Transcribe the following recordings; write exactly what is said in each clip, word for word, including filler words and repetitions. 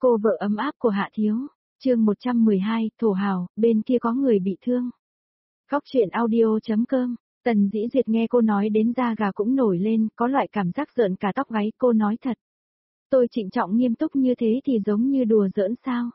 Cô vợ ấm áp của Hạ Thiếu, chương một trăm mười hai, thổ hào, bên kia có người bị thương. Góc truyện audio.com, Tần Dĩ Duyệt nghe cô nói đến da gà cũng nổi lên, có loại cảm giác rợn cả tóc gáy. Cô nói thật. Tôi trịnh trọng nghiêm túc như thế thì giống như đùa giỡn sao?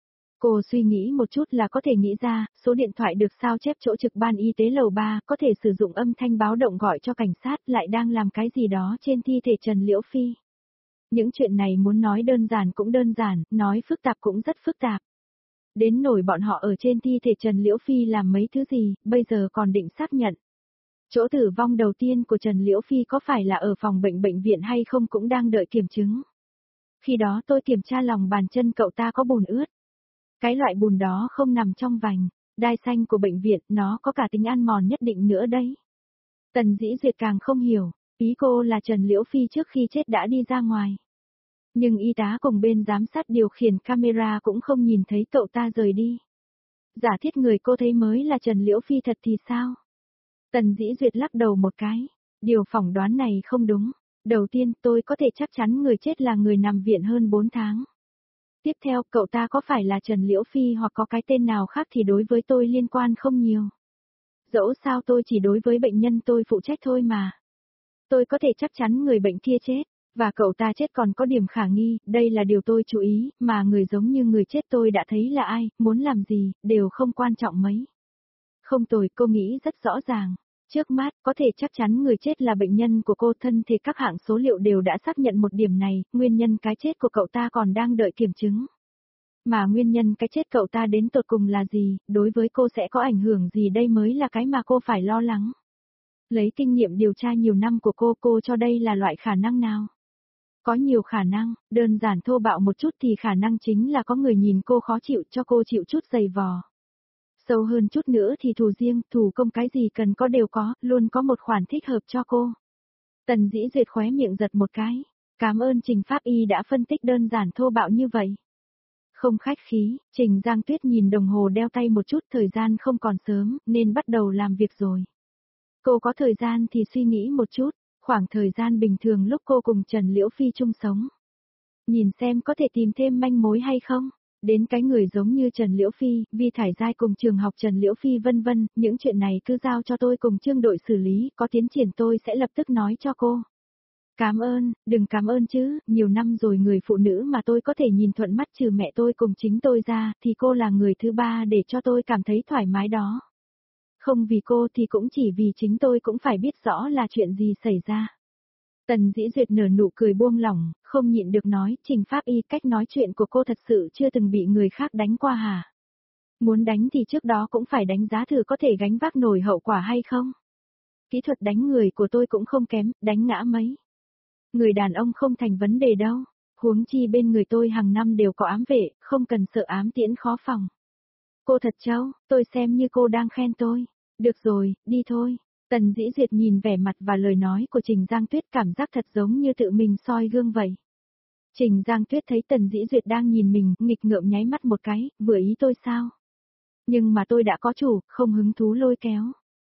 Cô suy nghĩ một chút là có thể nghĩ ra, số điện thoại được sao chép chỗ trực ban y tế lầu ba, có thể sử dụng âm thanh báo động gọi cho cảnh sát, lại đang làm cái gì đó trên thi thể Trần Liễu Phi. Những chuyện này muốn nói đơn giản cũng đơn giản, nói phức tạp cũng rất phức tạp. Đến nỗi bọn họ ở trên thi thể Trần Liễu Phi làm mấy thứ gì, bây giờ còn định xác nhận. Chỗ tử vong đầu tiên của Trần Liễu Phi có phải là ở phòng bệnh bệnh viện hay không cũng đang đợi kiểm chứng. Khi đó tôi kiểm tra lòng bàn chân cậu ta có bùn ướt. Cái loại bùn đó không nằm trong vành, đai xanh của bệnh viện, nó có cả tính ăn mòn nhất định nữa đấy. Tần Dĩ Duyệt càng không hiểu, ý cô là Trần Liễu Phi trước khi chết đã đi ra ngoài. Nhưng y tá cùng bên giám sát điều khiển camera cũng không nhìn thấy cậu ta rời đi. Giả thiết người cô thấy mới là Trần Liễu Phi thật thì sao? Tần Dĩ Duyệt lắc đầu một cái, điều phỏng đoán này không đúng. Đầu tiên, tôi có thể chắc chắn người chết là người nằm viện hơn bốn tháng. Tiếp theo, cậu ta có phải là Trần Liễu Phi hoặc có cái tên nào khác thì đối với tôi liên quan không nhiều. Dẫu sao tôi chỉ đối với bệnh nhân tôi phụ trách thôi mà. Tôi có thể chắc chắn người bệnh kia chết, và cậu ta chết còn có điểm khả nghi, đây là điều tôi chú ý, mà người giống như người chết tôi đã thấy là ai, muốn làm gì, đều không quan trọng mấy. Không tồi, cô nghĩ rất rõ ràng. Trước mắt, có thể chắc chắn người chết là bệnh nhân của cô, thân thể các hạng số liệu đều đã xác nhận một điểm này, nguyên nhân cái chết của cậu ta còn đang đợi kiểm chứng. Mà nguyên nhân cái chết cậu ta đến tột cùng là gì, đối với cô sẽ có ảnh hưởng gì đây mới là cái mà cô phải lo lắng. Lấy kinh nghiệm điều tra nhiều năm của cô, cô cho đây là loại khả năng nào? Có nhiều khả năng, đơn giản thô bạo một chút thì khả năng chính là có người nhìn cô khó chịu cho cô chịu chút giày vò. Sâu hơn chút nữa thì thù riêng, thù công cái gì cần có đều có, luôn có một khoản thích hợp cho cô. Tần Dĩ Duyệt khóe miệng giật một cái. Cảm ơn Trình Pháp Y đã phân tích đơn giản thô bạo như vậy. Không khách khí, Trình Giang Tuyết nhìn đồng hồ đeo tay một chút, thời gian không còn sớm, nên bắt đầu làm việc rồi. Cô có thời gian thì suy nghĩ một chút, khoảng thời gian bình thường lúc cô cùng Trần Liễu Phi chung sống. Nhìn xem có thể tìm thêm manh mối hay không. Đến cái người giống như Trần Liễu Phi, Vi Thải Giai cùng trường học Trần Liễu Phi vân vân, những chuyện này cứ giao cho tôi cùng Trương đội xử lý, có tiến triển tôi sẽ lập tức nói cho cô. Cảm ơn, đừng cảm ơn chứ, nhiều năm rồi người phụ nữ mà tôi có thể nhìn thuận mắt trừ mẹ tôi cùng chính tôi ra, thì cô là người thứ ba để cho tôi cảm thấy thoải mái đó. Không vì cô thì cũng chỉ vì chính tôi cũng phải biết rõ là chuyện gì xảy ra. Tần Dĩ Duyệt nở nụ cười buông lỏng, không nhịn được nói, Trình Pháp Y, cách nói chuyện của cô thật sự chưa từng bị người khác đánh qua hả? Muốn đánh thì trước đó cũng phải đánh giá thử có thể gánh vác nổi hậu quả hay không? Kỹ thuật đánh người của tôi cũng không kém, đánh ngã mấy. Người đàn ông không thành vấn đề đâu, huống chi bên người tôi hàng năm đều có ám vệ, không cần sợ ám tiễn khó phòng. Cô thật trâu, tôi xem như cô đang khen tôi. Được rồi, đi thôi. Tần Dĩ Duyệt nhìn vẻ mặt và lời nói của Trình Giang Tuyết, cảm giác thật giống như tự mình soi gương vậy. Trình Giang Tuyết thấy Tần Dĩ Duyệt đang nhìn mình, nghịch ngợm nháy mắt một cái, vừa ý tôi sao? Nhưng mà tôi đã có chủ, không hứng thú lôi kéo.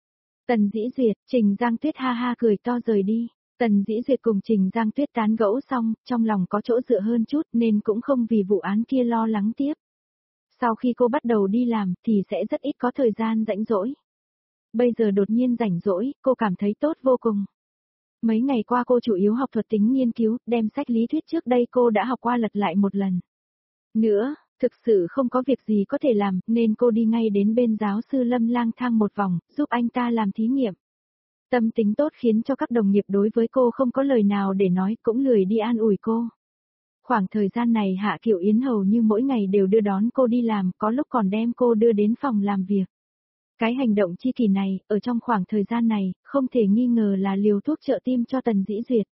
Tần Dĩ Duyệt, Trình Giang Tuyết ha ha cười to rời đi. Tần Dĩ Duyệt cùng Trình Giang Tuyết tán gẫu xong, trong lòng có chỗ dựa hơn chút nên cũng không vì vụ án kia lo lắng tiếp. Sau khi cô bắt đầu đi làm thì sẽ rất ít có thời gian rảnh rỗi. Bây giờ đột nhiên rảnh rỗi, cô cảm thấy tốt vô cùng. Mấy ngày qua cô chủ yếu học thuật tính nghiên cứu, đem sách lý thuyết trước đây cô đã học qua lật lại một lần. Nữa, thực sự không có việc gì có thể làm, nên cô đi ngay đến bên giáo sư Lâm lang thang một vòng, giúp anh ta làm thí nghiệm. Tâm tính tốt khiến cho các đồng nghiệp đối với cô không có lời nào để nói, cũng lười đi an ủi cô. Khoảng thời gian này Hạ Kiều Yến hầu như mỗi ngày đều đưa đón cô đi làm, có lúc còn đem cô đưa đến phòng làm việc. Cái hành động chi kỷ này, ở trong khoảng thời gian này, không thể nghi ngờ là liều thuốc trợ tim cho Tần Dĩ Duyệt.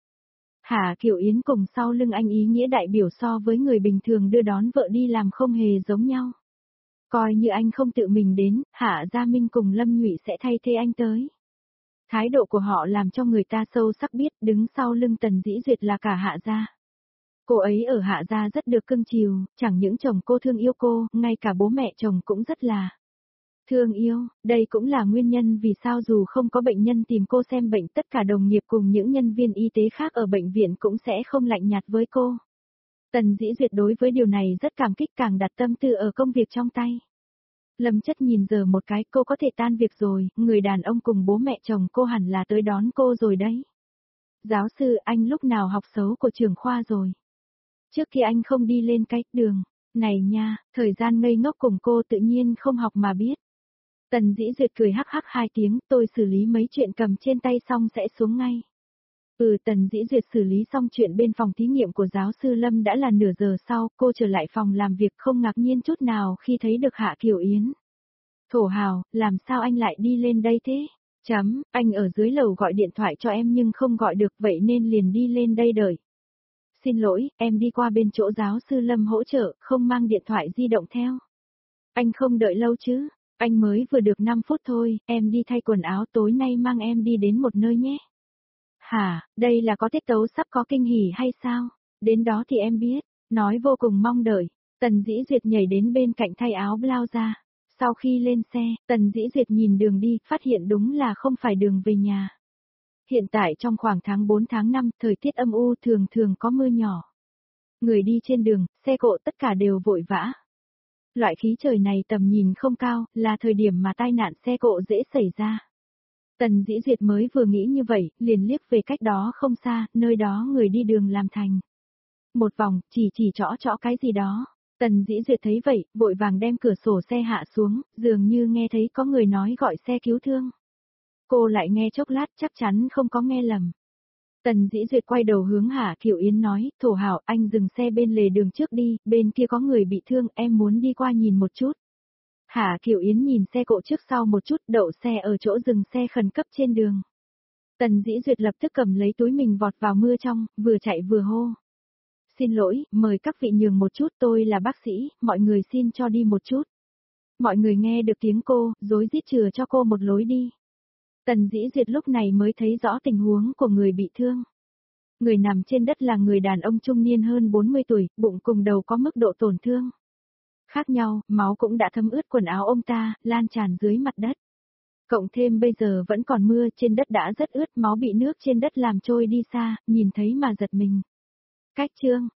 Hạ Kiều Yến cùng sau lưng anh ý nghĩa đại biểu so với người bình thường đưa đón vợ đi làm không hề giống nhau. Coi như anh không tự mình đến, Hạ Gia Minh cùng Lâm Nhụy sẽ thay thế anh tới. Thái độ của họ làm cho người ta sâu sắc biết đứng sau lưng Tần Dĩ Duyệt là cả Hạ Gia. Cô ấy ở Hạ Gia rất được cưng chiều, chẳng những chồng cô thương yêu cô, ngay cả bố mẹ chồng cũng rất là thương yêu. Đây cũng là nguyên nhân vì sao dù không có bệnh nhân tìm cô xem bệnh, tất cả đồng nghiệp cùng những nhân viên y tế khác ở bệnh viện cũng sẽ không lạnh nhạt với cô. Tần Dĩ Duyệt đối với điều này rất cảm kích, càng đặt tâm tư ở công việc trong tay. Lâm Chất nhìn giờ một cái, cô có thể tan việc rồi, người đàn ông cùng bố mẹ chồng cô hẳn là tới đón cô rồi đấy. Giáo sư, anh lúc nào học xấu của trường khoa rồi? Trước khi anh không đi lên cái đường này nha, thời gian ngây ngốc cùng cô tự nhiên không học mà biết. Tần Dĩ Duyệt cười hắc hắc hai tiếng, tôi xử lý mấy chuyện cầm trên tay xong sẽ xuống ngay. Ừ, Tần Dĩ Duyệt xử lý xong chuyện bên phòng thí nghiệm của giáo sư Lâm đã là nửa giờ sau, cô trở lại phòng làm việc không ngạc nhiên chút nào khi thấy được Hạ Kiều Yến. Thổ Hào, làm sao anh lại đi lên đây thế? Chấm, anh ở dưới lầu gọi điện thoại cho em nhưng không gọi được vậy nên liền đi lên đây đợi. Xin lỗi, em đi qua bên chỗ giáo sư Lâm hỗ trợ, không mang điện thoại di động theo. Anh không đợi lâu chứ, anh mới vừa được năm phút thôi, em đi thay quần áo tối nay mang em đi đến một nơi nhé. Hả, đây là có tiết tấu sắp có kinh hỉ hay sao? Đến đó thì em biết, nói vô cùng mong đợi. Tần Dĩ Duyệt nhảy đến bên cạnh thay áo blouse ra. Sau khi lên xe, Tần Dĩ Duyệt nhìn đường đi, phát hiện đúng là không phải đường về nhà. Hiện tại trong khoảng tháng bốn tháng năm, thời tiết âm u thường thường có mưa nhỏ. Người đi trên đường, xe cộ tất cả đều vội vã. Loại khí trời này tầm nhìn không cao, là thời điểm mà tai nạn xe cộ dễ xảy ra. Tần Dĩ Duyệt mới vừa nghĩ như vậy, liền liếc về cách đó không xa, nơi đó người đi đường làm thành. Một vòng, chỉ chỉ trõ trõ cái gì đó. Tần Dĩ Duyệt thấy vậy, vội vàng đem cửa sổ xe hạ xuống, dường như nghe thấy có người nói gọi xe cứu thương. Cô lại nghe chốc lát chắc chắn không có nghe lầm. Tần Dĩ Duyệt quay đầu hướng Hạ Kiều Yến nói, Thổ Hảo anh dừng xe bên lề đường trước đi, bên kia có người bị thương, em muốn đi qua nhìn một chút. Hạ Kiều Yến nhìn xe cộ trước sau một chút, đậu xe ở chỗ dừng xe khẩn cấp trên đường. Tần Dĩ Duyệt lập tức cầm lấy túi mình vọt vào mưa trong, vừa chạy vừa hô. Xin lỗi, mời các vị nhường một chút, tôi là bác sĩ, mọi người xin cho đi một chút. Mọi người nghe được tiếng cô, rối rít chừa cho cô một lối đi. Tần Dĩ Duyệt lúc này mới thấy rõ tình huống của người bị thương. Người nằm trên đất là người đàn ông trung niên hơn bốn mươi tuổi, bụng cùng đầu có mức độ tổn thương khác nhau, máu cũng đã thấm ướt quần áo ông ta, lan tràn dưới mặt đất. Cộng thêm bây giờ vẫn còn mưa, trên đất đã rất ướt, máu bị nước trên đất làm trôi đi xa, nhìn thấy mà giật mình. Cách chương